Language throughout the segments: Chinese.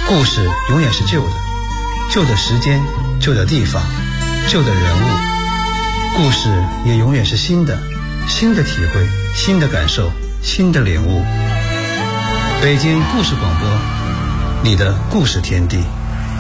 故事永远是旧的，旧的时间，旧的地方，旧的人物。故事也永远是新的，新的体会，新的感受，新的领悟。北京故事广播，你的故事天地。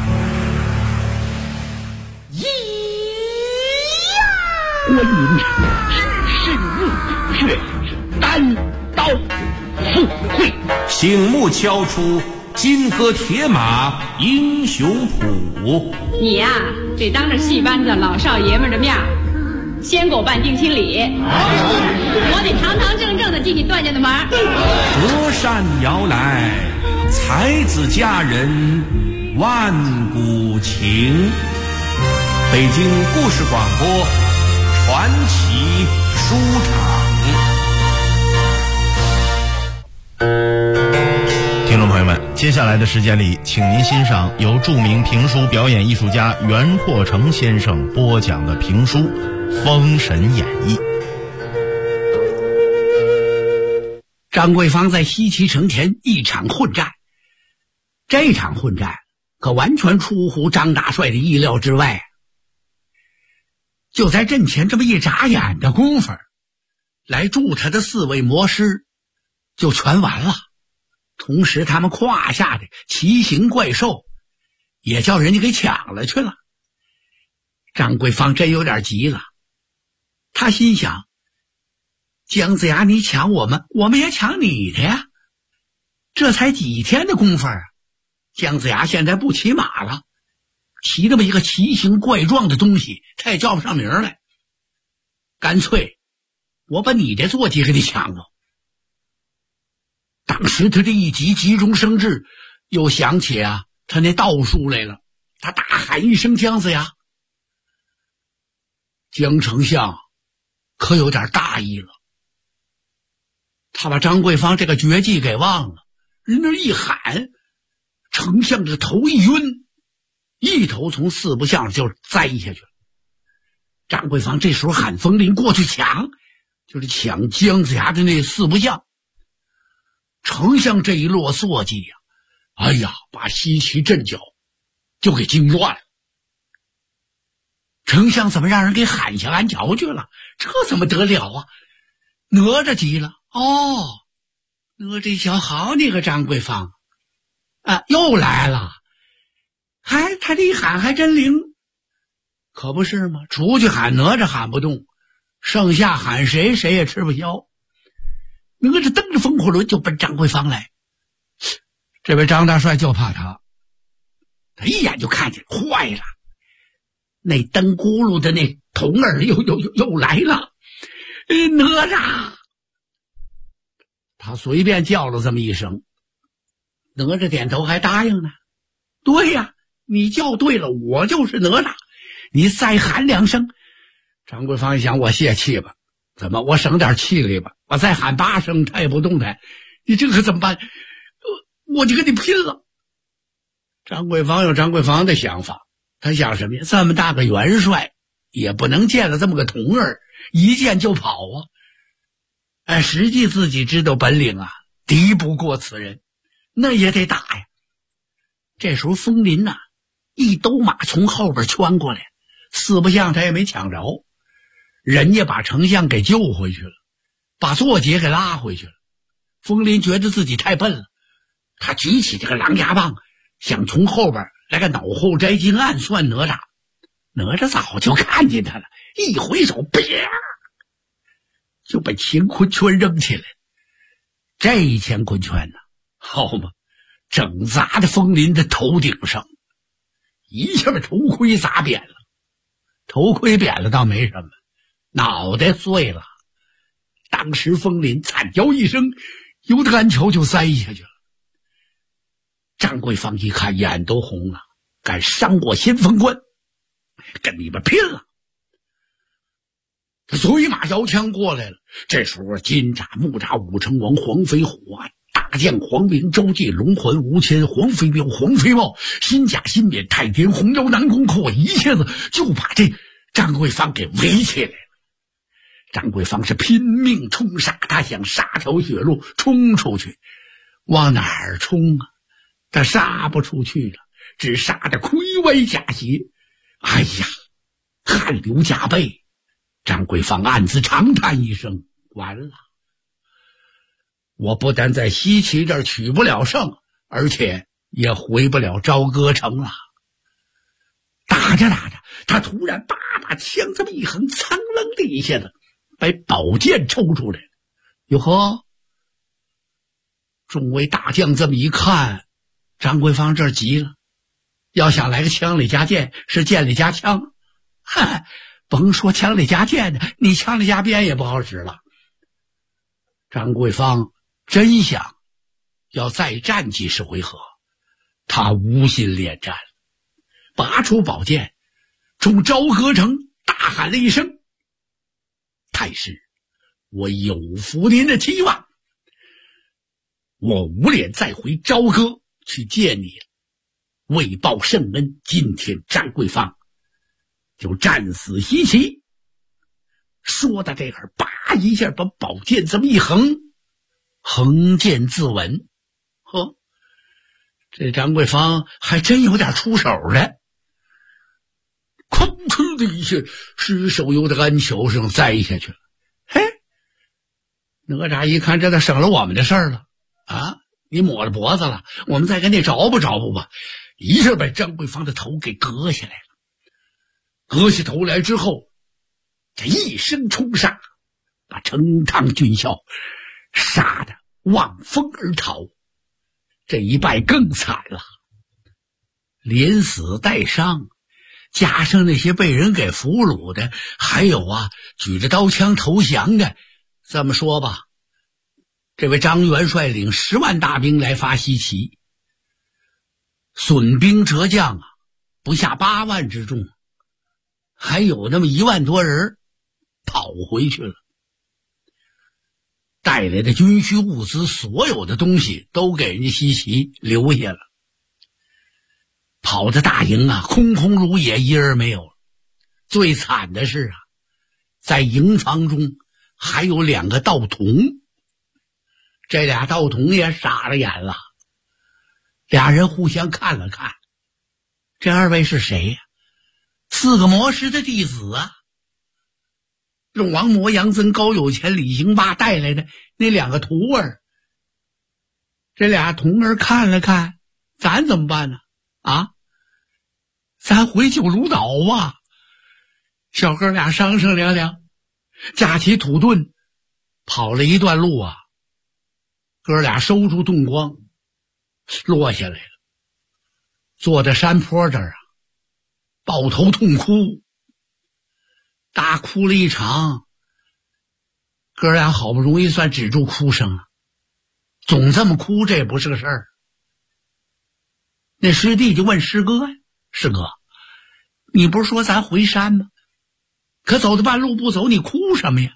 观音只身入却单刀赴会， 醒目敲出金戈铁马英雄谱。 你呀，得当着戏班子老少爷们的面先给我办定亲礼，我得堂堂正正的进你段家的门。 隔山遥来，才子佳人万古情。北京故事广播传奇书场。 听众朋友们，接下来的时间里，请您欣赏由著名评书表演艺术家袁阔成先生播讲的评书《封神演义》。 张桂芳在西岐城前一场混战，这场混战可完全出乎张大帅的意料之外。就在阵前这么一眨眼的功夫，来助他的4位魔师就全完了，同时他们胯下的奇形怪兽也叫人家给抢了去了。张桂芳真有点急了，他心想，姜子牙你抢我们，我们也抢你的呀，这才几天的功夫啊，姜子牙现在不骑马了，骑这么一个奇形怪状的东西他也叫不上名来，干脆我把你的坐骑给你抢了。当时他这一急中生智，又想起他那道术来了，他大喊一声姜子牙。姜丞相可有点大意了，他把张桂芳这个绝技给忘了，人那一喊，丞相的头一晕，一头从4不像就栽下去了。张桂芳这时候喊冯林过去抢，就是抢姜子牙的那4不像。丞相这一落坐骑把西岐阵脚就给惊乱了。丞相怎么让人给喊下鞍桥去了？这怎么得了啊？哪吒急了，哪吒一瞧，好你个张桂芳又来了，他这一喊还真灵，可不是吗？出去喊哪吒喊不动，剩下喊谁也吃不消。哪吒蹬着风火轮就奔张桂芳来，这位张大帅就怕他一眼就看见坏了，那蹬轱辘的那童儿又来了，哪吒！他随便叫了这么一声，哪吒点头还答应呢。对呀，你叫对了，我就是哪吒，你再喊2声。张桂芳一想，我泄气吧，怎么我省点气力吧，我再喊8声他也不动弹，你这可怎么办？我就跟你拼了。张桂芳有张桂芳的想法，他想什么呀？这么大个元帅也不能见了这么个童儿一见就跑实际自己知道本领敌不过此人，那也得打呀。这时候风林一兜马从后边穿过来，4不像他也没抢着，人家把丞相给救回去了，把坐骑给拉回去了。风林觉得自己太笨了，他举起这个狼牙棒，想从后边来个脑后摘金暗算哪吒。哪吒早就看见他了，一回手啪就把乾坤圈扔起来。这一乾坤圈好嘛，整砸在风林的头顶上，一下把头盔砸扁了。头盔扁了倒没什么，脑袋碎了。当时风林惨叫一声，由他鞍桥就栽下去了。张桂芳一看眼都红了，敢伤我先锋官，跟你们拼了。他随马摇枪过来了。这时候金吒、木吒、武成王、黄飞虎大将黄明、周济、龙环、吴谦、黄飞彪、黄飞茂、新甲、新冕、太田、红腰、南宫阔一下子就把这张桂芳给围起来了。张桂芳是拼命冲杀，他想杀条血路冲出去。往哪儿冲他杀不出去了，只杀得盔歪甲斜。哎呀，汗流浃背。张桂芳暗自长叹一声，完了，我不但在西岐这儿取不了胜，而且也回不了朝歌城了。打着打着，他突然把枪这么一横，苍楞的一下子把宝剑抽出来了。哟呵，众位大将这么一看，张桂芳这儿急了，要想来个枪里加剑，是剑里加枪，嗨，甭说枪里加剑的，你枪里加鞭也不好使了。张桂芳真想要再战几十回合，他无心恋战，拔出宝剑，冲朝歌城大喊了一声：太师，我有负您的期望，我无脸再回朝歌去见你了。为报圣恩，今天张桂芳就战死西岐。说到这儿，叭一下把宝剑这么一横，横剑自刎。呵，这张桂芳还真有点出手的。哐哧的一下，尸首由得安桥上栽下去了。嘿，哪吒一看，这都省了我们的事儿了啊！你抹了脖子了，我们再给你找补找补吧。一下把张桂芳的头给割下来了。割下头来之后，这一声冲杀，把成汤军校杀得望风而逃。这一败更惨了，连死带伤，加上那些被人给俘虏的，还有举着刀枪投降的。这么说吧，这位张元帅领10万大兵来伐西岐，损兵折将不下8万之众，还有那么1万多人跑回去了，带来的军需物资，所有的东西都给人家西岐留下了。跑的大营空空如也，一人没有。最惨的是在营房中还有2个道童，这俩道童也傻了眼了。俩人互相看了看，这2位是谁呀？4个魔师的弟子是王魔、杨增、高有钱、李行霸带来的那2个徒儿。这俩童儿看了看，咱怎么办呢？咱回九龙岛吧。小哥俩商商量量，架起土遁，跑了一段路哥俩收住盾光，落下来了，坐在山坡这儿抱头痛哭，大哭了一场。哥俩好不容易算止住哭声了，总这么哭这也不是个事儿。那师弟就问师哥师哥，你不是说咱回山吗？可走到半路不走，你哭什么呀？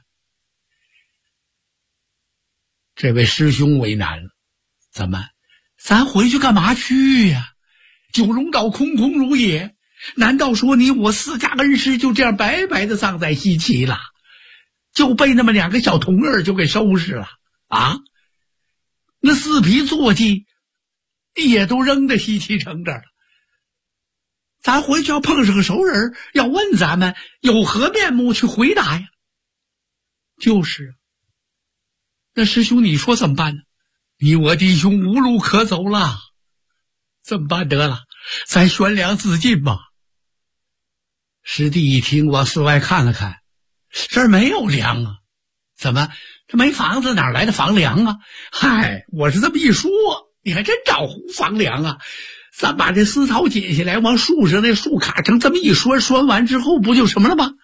这位师兄为难了，怎么咱回去干嘛去呀？九龙岛空空如也，难道说你我4家恩师就这样白白的葬在西岐了，就被那么2个小童儿就给收拾了那4匹坐骑也都扔在西岐城这儿了，咱回去要碰上个熟人，要问咱们有何面目去回答呀？就是那师兄你说怎么办呢？你我弟兄无路可走了，怎么办得了？咱悬梁自尽吧。师弟一听，往四外看了看，这儿没有粮怎么这没房子，哪来的房粮嗨，我是这么一说，你还真找胡房粮咱把这丝绦解下来，往树上那树卡上这么一拴，拴完之后不就什么了吗？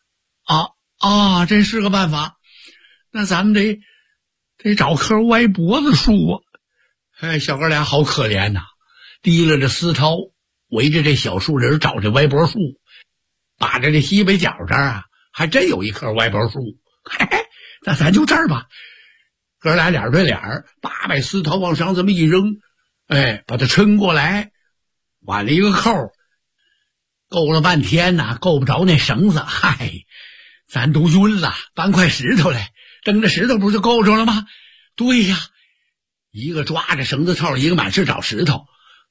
这是个办法。那咱们得找棵歪脖子树小哥俩好可怜提了这丝绦，围着这小树林找这歪脖树，把着这西北角这儿还真有一棵歪脖树。那咱就这儿吧。哥俩脸对脸，把丝绦往上这么一扔，把它抻过来，挽了一个扣，够了半天够不着那绳子，咱都晕了，搬块石头来，蹬着石头不就够着了吗？对呀，一个抓着绳子套，一个满是找石头，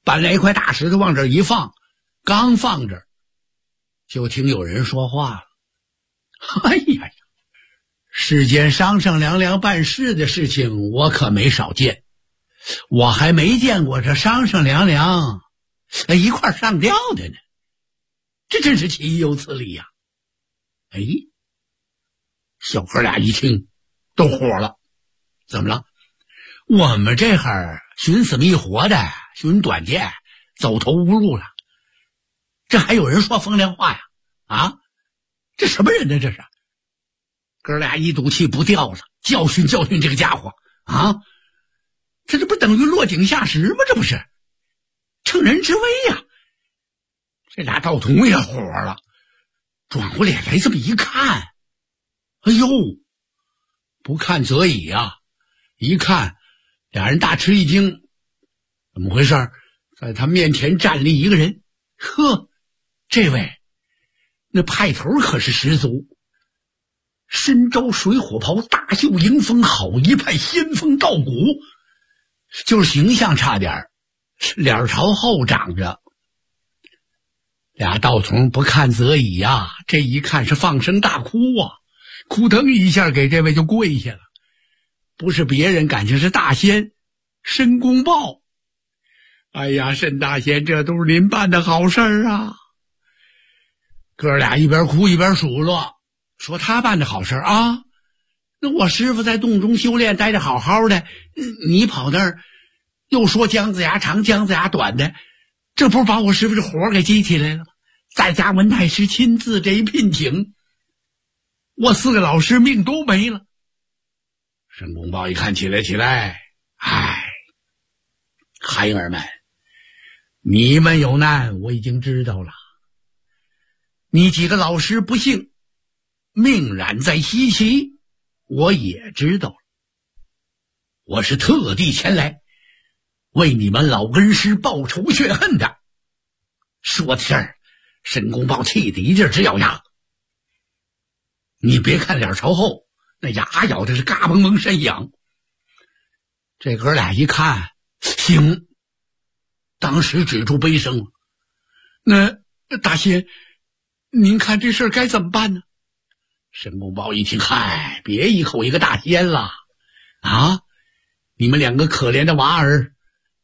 搬来一块大石头往这一放，刚放这儿，就听有人说话了。哎呀呀，世间商商量量办事的事情我可没少见，我还没见过这商商量量一块上吊的呢，这真是岂有此理呀！哎，小哥俩一听都火了，怎么了？我们这哈寻死觅活的，寻短见，走投无路了，这还有人说风凉话呀？啊，这什么人呢？这是哥俩一赌气不掉了，教训教训这个家伙啊！这不等于落井下石吗？这不是乘人之危呀！这俩道童也火了，转过脸来这么一看，哎呦，不看则已啊！一看，俩人大吃一惊，怎么回事？在他面前站立一个人，呵，这位那派头可是十足，身着水火袍，大袖迎风，好一派仙风道骨，就是形象差点，脸朝后长着。俩道童不看则已啊，这一看是放声大哭啊，哭腾一下给这位就跪下了。不是别人，感情是大仙申公豹。哎呀，申大仙，这都是您办的好事啊！哥俩一边哭一边数落，说他办的好事啊，那我师傅在洞中修炼待着好好的，你跑那儿又说姜子牙长姜子牙短的，这不是把我师傅这火给激起来了吗？再加文太师亲自这一聘请，我4个老师命都没了。申公豹一看，起来，哎，孩儿们，你们有难我已经知道了，你几个老师不幸命染在西岐，我也知道了，我是特地前来为你们老恩师报仇雪恨的。说到这儿，申公豹气得一劲直咬牙，你别看脸朝后，那牙咬的是嘎嘣嘣山痒。这哥俩一看，行，当时止住悲声了。那大仙，您看这事儿该怎么办呢？申公豹一听，嗨，别一口一个大仙了啊！你们2个可怜的娃儿，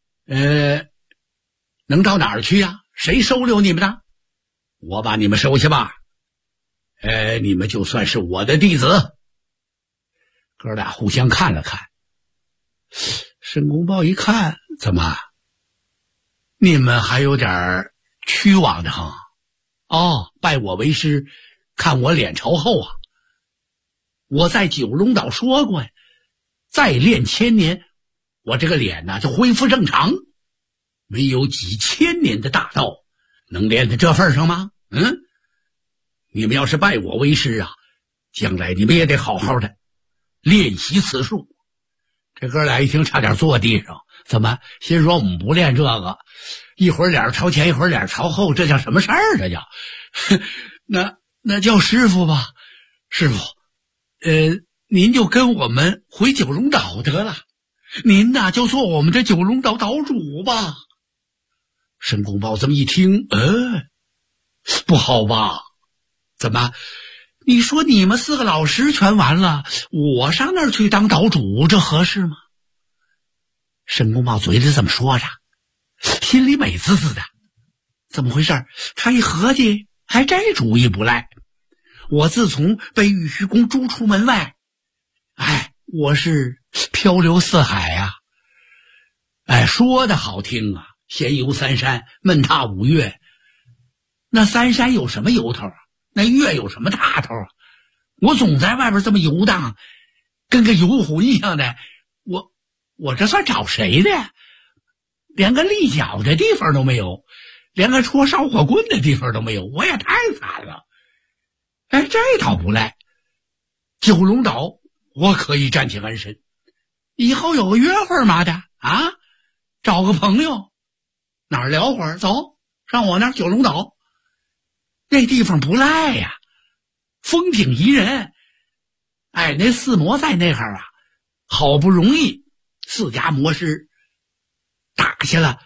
能到哪儿去呀？谁收留你们的？我把你们收下吧。你们就算是我的弟子。哥俩互相看了看，申公豹一看，怎么，你们还有点屈枉的哈？哦，拜我为师，看我脸朝后啊！我在九龙岛说过呀，再练1000年，我这个脸呢就恢复正常。没有几千年的大道，能练到这份上吗？你们要是拜我为师啊，将来你们也得好好的练习此术。这哥俩一听，差点坐地上。怎么？心说我们不练这个，一会儿脸朝前，一会儿脸朝后，这叫什么事儿？这叫那叫师傅吧。师傅，您就跟我们回九龙岛得了，您呐就做我们这九龙岛岛主吧。申公豹这么一听，不好吧？怎么？你说你们4个老师全完了，我上那儿去当岛主，这合适吗？申公豹嘴里这么说着，心里美滋滋的。怎么回事？他一合计，还这主意不赖。我自从被玉虚宫逐出门外，我是漂流四海呀。说的好听啊，闲游3山，闷踏5岳。那3山有什么由头啊？那岳有什么大头啊？我总在外边这么游荡，跟个游魂一样的，我这算找谁的呀？连个立脚的地方都没有，连个戳烧火棍的地方都没有，我也太惨了。这倒不赖，九龙岛我可以暂且安身，以后有个约会嘛的啊，找个朋友哪儿聊会儿，走上我那儿九龙岛，那地方不赖呀，风景宜人。那四魔在那儿啊，好不容易4家魔师打下了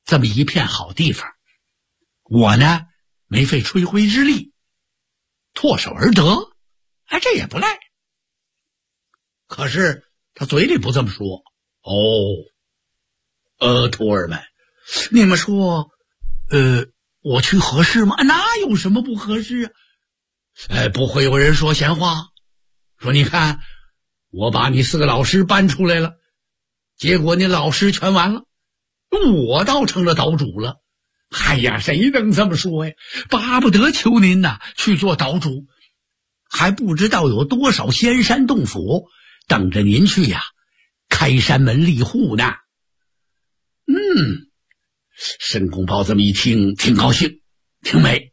这么一片好地方，我呢没费吹灰之力，唾手而得，哎，这也不赖。可是他嘴里不这么说。徒儿们，你们说我去合适吗？哪有什么不合适啊？不会有人说闲话，说你看我把你4个老师搬出来了，结果你老师全完了，我倒成了岛主了。哎呀，谁能这么说呀？巴不得求您呐去做岛主，还不知道有多少仙山洞府等着您去呀开山门立户呢。申公豹这么一听，挺高兴，挺美。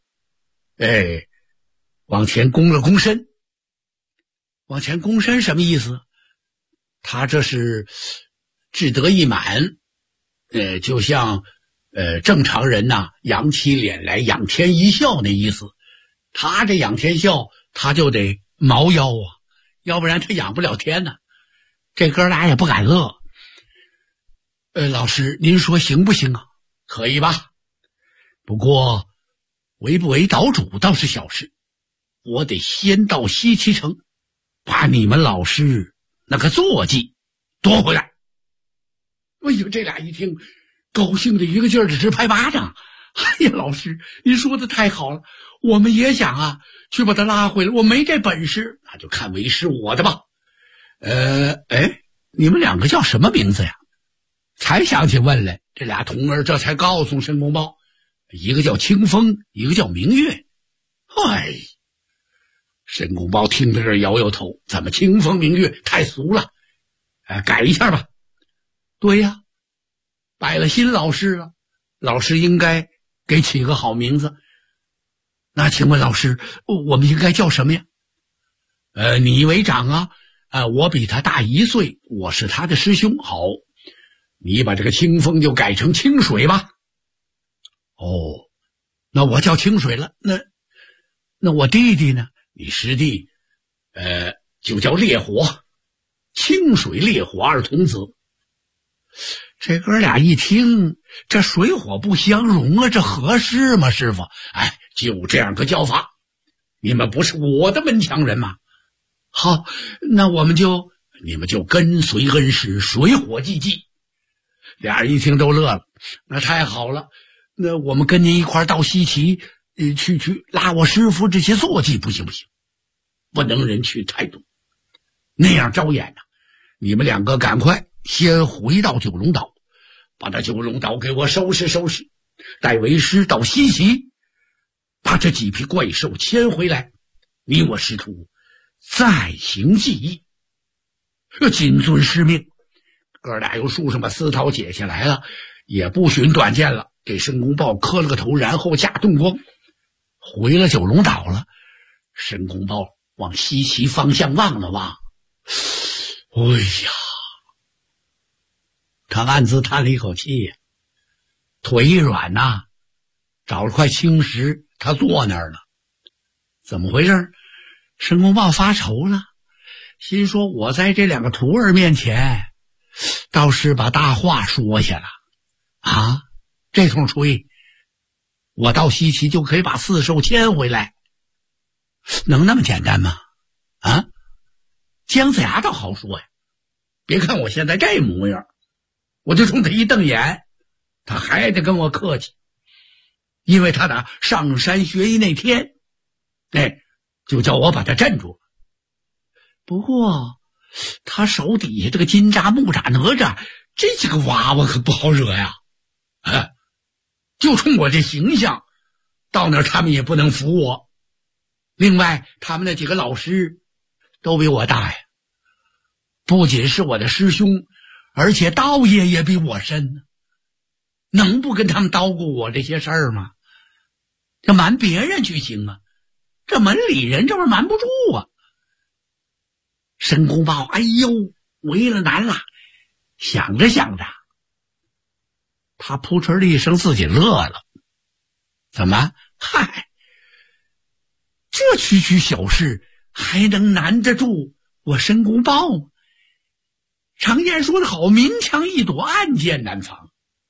往前躬了躬身。往前躬身什么意思？他这是志得意满，就像正常人呐扬起脸来仰天一笑那意思。他这仰天笑，他就得猫腰啊，要不然他仰不了天呢。这哥俩也不敢乐。老师您说行不行啊？可以吧，不过为不为岛主倒是小事，我得先到西岐城把你们老师那个坐骑夺回来。哎呦，这俩一听高兴的一个劲儿的直拍巴掌。哎呀，老师您说的太好了，我们也想啊去把他拉回来，我没这本事，那就看为是我的吧。你们两个叫什么名字呀？才想起问来，这俩童儿这才告诉申公豹，一个叫清风，一个叫明月。申公豹听到这摇摇头，怎么清风明月太俗了，改一下吧。对呀，拜了新老师了，老师应该给起个好名字。那请问老师，我们应该叫什么呀？你为长啊，我比他大1岁，我是他的师兄。好，你把这个清风就改成清水吧。那我叫清水了。那我弟弟呢？你师弟就叫烈火，清水烈火2童子。这哥俩一听，这水火不相容啊，这合适吗？师傅，就这样个叫法。你们不是我的门墙人吗？好，那你们就跟随恩师，水火既济。俩人一听都乐了，那太好了，那我们跟您一块到西岐去拉我师傅这些坐骑，不行，不能人去太多，那样招眼呐。你们两个赶快先回到九龙岛，把这九龙岛给我收拾收拾，待为师到西岐把这几匹怪兽牵回来，你我师徒再行计议。谨遵师命。哥俩由树上把丝绦解下来了，也不寻短见了，给申公豹磕了个头，然后驾遁光回了九龙岛了。申公豹往西岐方向望了望，他暗自叹了一口气呀，腿一软呐，找了块青石，他坐那儿了。怎么回事？申公豹发愁了，心说我在这两个徒儿面前倒是把大话说下了啊，这通吹我到西岐就可以把4兽牵回来，能那么简单吗？姜子牙倒好说呀，别看我现在这模样，我就冲他一瞪眼，他还得跟我客气，因为他打上山学艺那天就叫我把他镇住了。不过他手底下这个金吒、木吒、哪吒这几个娃娃可不好惹呀，就冲我这形象，到那儿他们也不能服我。另外他们那几个老师都比我大呀，不仅是我的师兄，而且道业也比我深呢，能不跟他们叨咕我这些事儿吗？这瞒别人去行啊，这门里人这玩意瞒不住啊。申公豹为了难了，想着想着，他扑哧的一声自己乐了。怎么？这区区小事还能难得住我申公豹吗？常言说得好，明枪易躲，暗箭难防。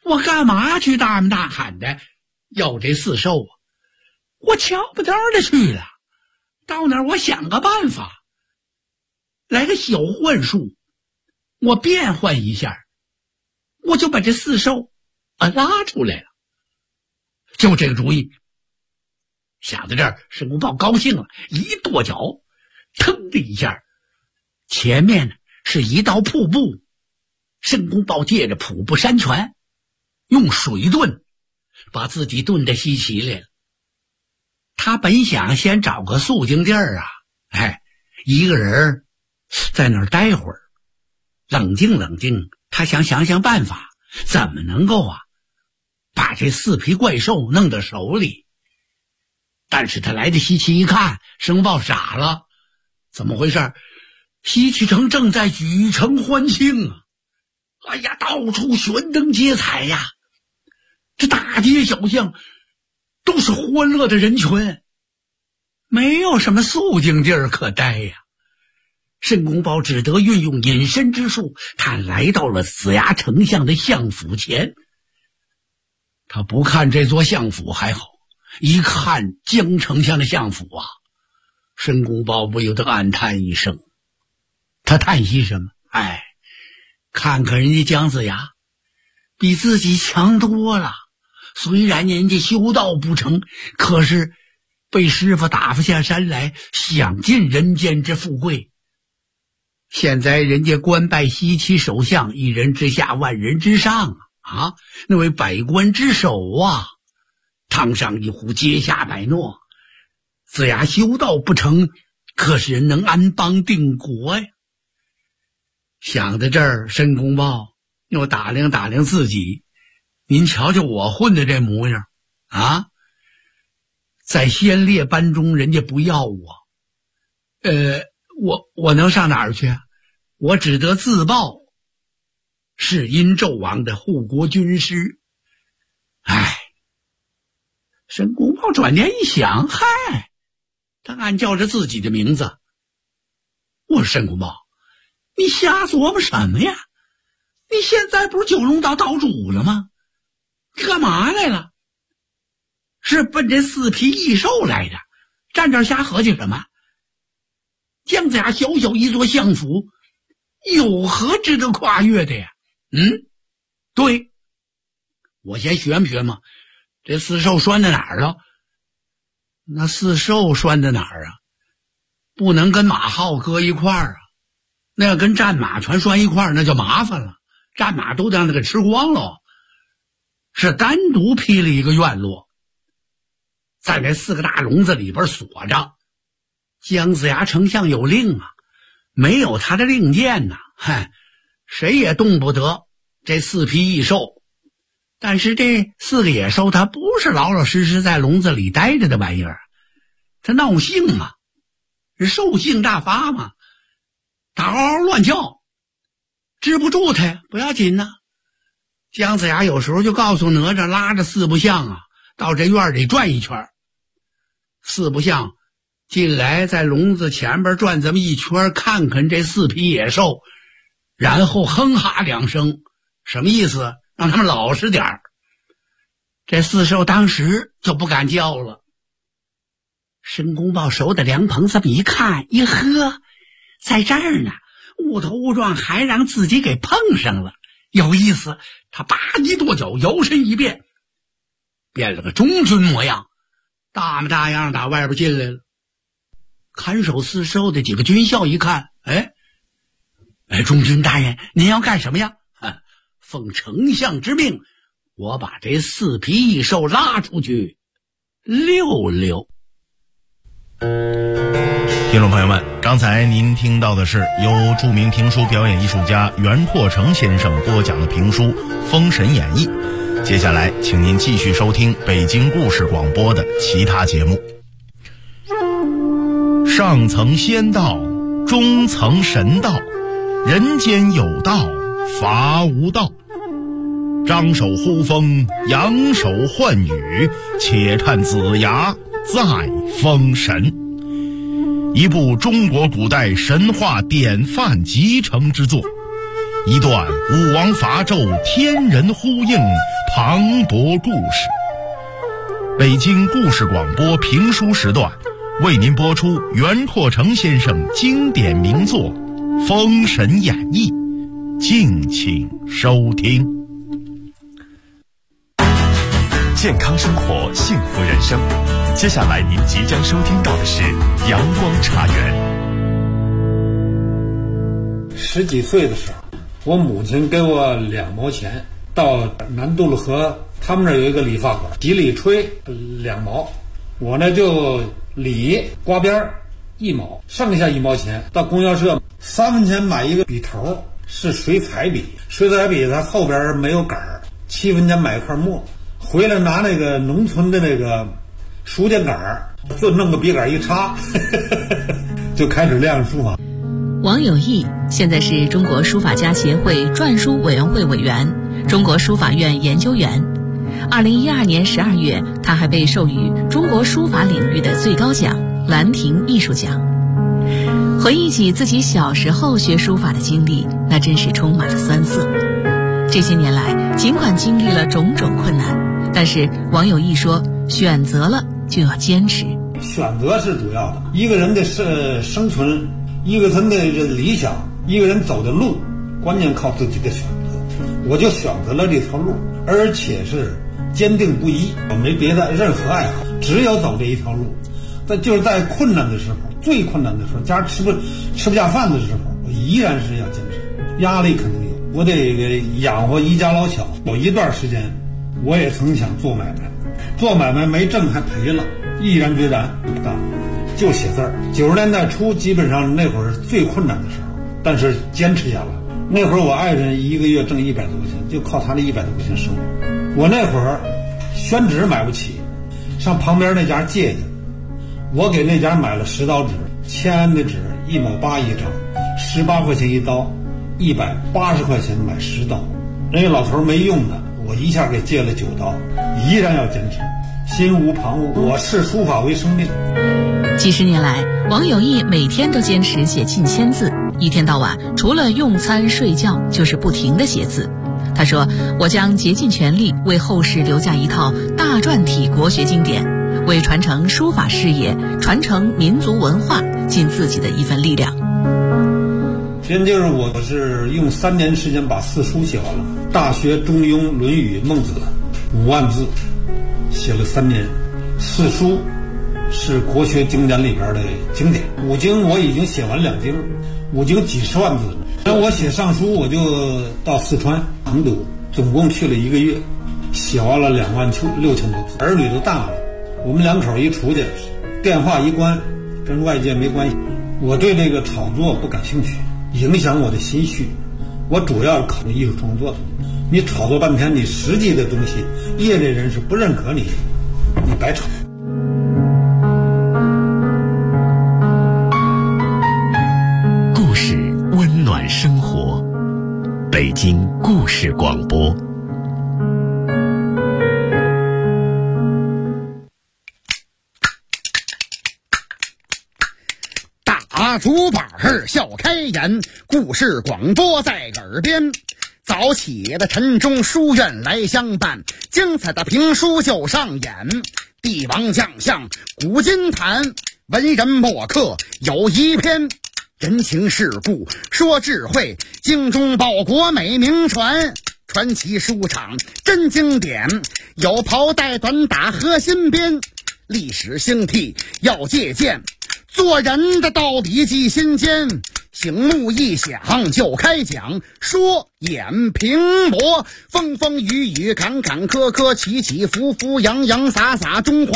我干嘛去大门大喊的要这四兽啊？我瞧不得的去了，到那儿我想个办法，来个小幻术，我变换一下，我就把这四兽拉出来了。就这个主意，想到这儿，申公豹高兴了，一跺脚，腾的一下，前面呢是一道瀑布。申公豹借着瀑布山泉，用水遁，把自己遁得稀奇来了。他本想先找个肃静地儿一个人在那儿待会儿，冷静冷静。他想想办法，怎么能够把这四匹怪兽弄到手里。但是他来的西岐一看，申公豹傻了，怎么回事？西岐城正在举城欢庆啊！哎呀，到处悬灯结彩呀，这大街小巷都是欢乐的人群，没有什么肃静地儿可待呀。申公豹只得运用隐身之术，他来到了子牙丞相的相府前。他不看这座相府还好，一看姜丞相的相府申公豹不由得暗叹一声。他叹息什么？看看人家姜子牙比自己强多了，虽然人家修道不成，可是被师傅打发下山来，享尽人间之富贵。现在人家官拜西岐首相，一人之下万人之上那为百官之首堂上一呼，阶下百诺。子牙修道不成，可是人能安邦定国呀。想到这儿，申公豹又打量打量自己，您瞧瞧我混的这模样在先烈班中人家不要我，我能上哪儿去我只得自报是殷纣王的护国军师。申公豹转念一想，他暗叫着自己的名字，我说申公豹，你瞎琢磨什么呀？你现在不是九龙岛岛主了吗？你干嘛来了？是奔这四匹异兽来的，站这儿瞎合计什么？姜子牙小小一座相府，有何值得跨越的呀？对，我先学嘛，这四兽拴在哪儿了？那四兽拴在哪儿不能跟马号搁一块儿那要跟战马全拴一块儿，那就麻烦了，战马都让那个吃光了。是单独劈了一个院落，在那四个大笼子里边锁着。姜子牙丞相有令没有他的令箭谁也动不得这四匹异兽。但是这四个野兽它不是老老实实在笼子里待着的玩意儿，它闹性兽性大发它嗷嗷乱叫，治不住它不要紧姜子牙有时候就告诉哪吒，拉着四不像到这院里转一圈。四不像进来，在笼子前边转这么一圈，看看这四匹野兽，然后哼哈两声，什么意思？让他们老实点儿。这四兽当时就不敢叫了。申公豹手的凉棚这么一看，呵，在这儿呢，误头误撞还让自己给碰上了，有意思。他叭一跺脚，摇身一变，变了个中军模样，大模大样打外边进来了。看守四兽的几个军校一看，中军大人，您要干什么呀？奉丞相之命，我把这四匹异兽拉出去溜溜。 听众朋友们，刚才您听到的是由著名评书表演艺术家袁拓成先生播讲的评书《封神演义》。接下来请您继续收听北京故事广播的其他节目。上层仙道，中层神道，人间有道，伐无道。张手呼风，扬手唤雨，且看子牙再封神。一部中国古代神话典范集成之作，一段武王伐纣天人呼应， 磅礴故事。北京故事广播评书时段为您播出袁阔成先生经典名作《封神演义》，敬请收听。 健康生活，幸福人生。接下来您即将收听到的是阳光茶园。 10几岁的时候，我母亲给我2毛钱，到南渡路河他们那儿有一个理发馆，洗理吹2毛，我呢就理刮边1毛，剩下1毛钱到供销社3分钱买一个笔头，是水彩笔，水彩笔它后边没有杆儿，7分钱买一块墨，回来拿那个农村的那个书店杆儿，就弄个笔杆一插就开始练书法。 王有义现在是中国书法家协会篆书委员会委员、中国书法院研究员。2012年12月，他还被授予中国书法领域的最高奖兰亭艺术奖。回忆起自己小时候学书法的经历，那真是充满了酸涩。这些年来，尽管经历了种种困难，但是王有义说，选择了就要坚持。 选择是主要的，一个人的生存，一个人的理想，一个人走的路，关键靠自己的选择。我就选择了这条路，而且是坚定不移，我没别的任何爱好，只有走这一条路。就是在困难的时候，最困难的时候，家吃不下饭的时候，我依然是要坚持。压力肯定有，我得养活一家老小。有一段时间，我也曾想做买卖，做买卖没挣还赔了，毅然决然不干，就写字儿。90年代初，基本上那会儿是最困难的时候，但是坚持下来。那会儿我爱人一个月挣100多块钱，就靠他的100多块钱生活。我那会儿宣纸买不起，上旁边那家借去，我给那家买了10刀纸，签的纸1毛8一张，18块钱一刀，180块钱买10刀。人家老头没用的，我一下给借了9刀，依然要坚持，心无旁骛。我视书法为生命。 几十年来，王有义每天都坚持写近1000字，一天到晚除了用餐睡觉就是不停地写字。他说，我将竭尽全力为后世留下一套大篆体国学经典，为传承书法事业、传承民族文化尽自己的一份力量。 先就是我是用3年时间把4书写完了，《大学》《中庸》《论语》《孟子》5万字，写了3年。4书是国学经典里边的经典，5经我已经写完2经，5经几十万字。那我写上书，我就到四川成都，总共去了1个月，写完了26000多字。儿女都大了，我们2口一出去，电话一关，跟外界没关系。我对这个炒作不感兴趣，影响我的心绪。我主要是考虑艺术创作的。你炒作半天，你实际的东西，业内人士不认可你，你白炒。 故事温暖生活，北京故事广播。 大竹板笑开颜，故事广播在耳边。早起的晨钟书院来相伴，精彩的评书就上演。帝王将相古今谈，文人墨客有一篇。人情世故说智慧，精忠报国美名传。传奇书场真经典，有袍带短打和新编。历史兴替要借鉴，做人的道理记心间。醒目一响就开讲，说演评驳，风风雨雨坎坎坷坷，起起伏伏，洋洋洒洒，中华